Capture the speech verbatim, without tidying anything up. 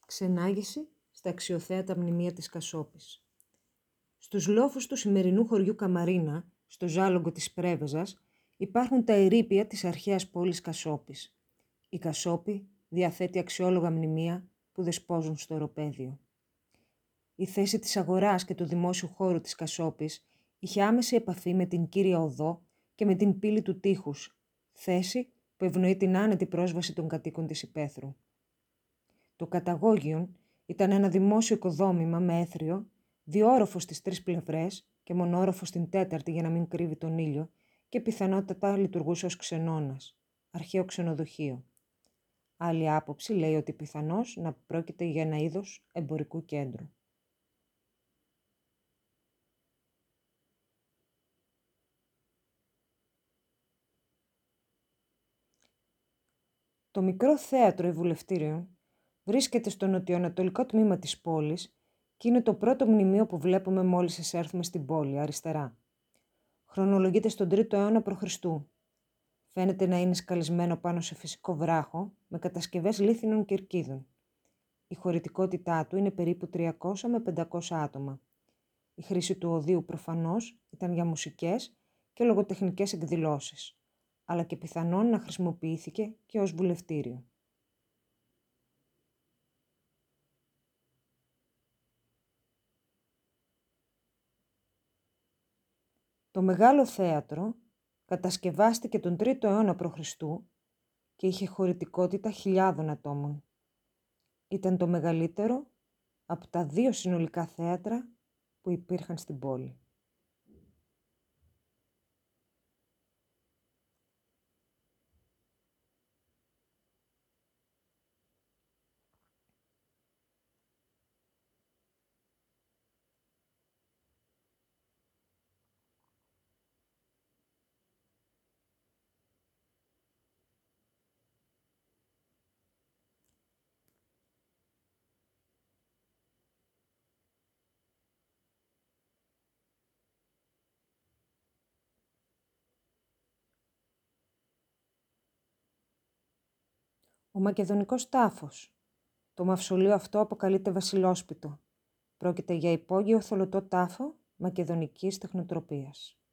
Ξενάγηση στα αξιοθέατα μνημεία της Κασόπης. Στους λόφους του σημερινού χωριού Καμαρίνα, στο ζάλογγο της Πρέβεζας, υπάρχουν τα ερείπια της αρχαίας πόλης Κασόπης. Η Κασόπη διαθέτει αξιόλογα μνημεία που δεσπόζουν στο οροπέδιο. Η θέση της αγοράς και του δημόσιου χώρου της Κασόπης είχε άμεση επαφή με την κύρια οδό και με την πύλη του τείχους, θέση που ευνοεί την άνετη πρόσβαση των κατοίκων της υπαίθρου. Το καταγόγιον ήταν ένα δημόσιο οικοδόμημα με έθριο, διόροφο στις τρεις πλευρές και μονόροφο στην τέταρτη για να μην κρύβει τον ήλιο και πιθανότατα λειτουργούσε ως ξενώνας, αρχαίο ξενοδοχείο. Άλλη άποψη λέει ότι πιθανώς να πρόκειται για ένα είδος εμπορικού κέντρου. Το μικρό θέατρο Ευβουλευτήριων βρίσκεται στο νοτιοανατολικό τμήμα της πόλης και είναι το πρώτο μνημείο που βλέπουμε μόλις εισέρθουμε στην πόλη, αριστερά. Χρονολογείται στον τρίτο αιώνα προ Χριστού. Φαίνεται να είναι σκαλισμένο πάνω σε φυσικό βράχο με κατασκευές λίθινων κερκίδων. Η χωρητικότητά του είναι περίπου τριακόσια με πεντακόσια άτομα. Η χρήση του οδείου προφανώς ήταν για μουσικές και λογοτεχνικές εκδηλώσεις, αλλά και πιθανόν να χρησιμοποιήθηκε και ως βουλευτήριο. Το μεγάλο θέατρο κατασκευάστηκε τον τρίτο αιώνα προ Χριστού και είχε χωρητικότητα χιλιάδων ατόμων. Ήταν το μεγαλύτερο από τα δύο συνολικά θέατρα που υπήρχαν στην πόλη. Ο μακεδονικός τάφος. Το μαυσολείο αυτό αποκαλείται βασιλόσπιτο. Πρόκειται για υπόγειο θολωτό τάφο μακεδονικής τεχνοτροπίας.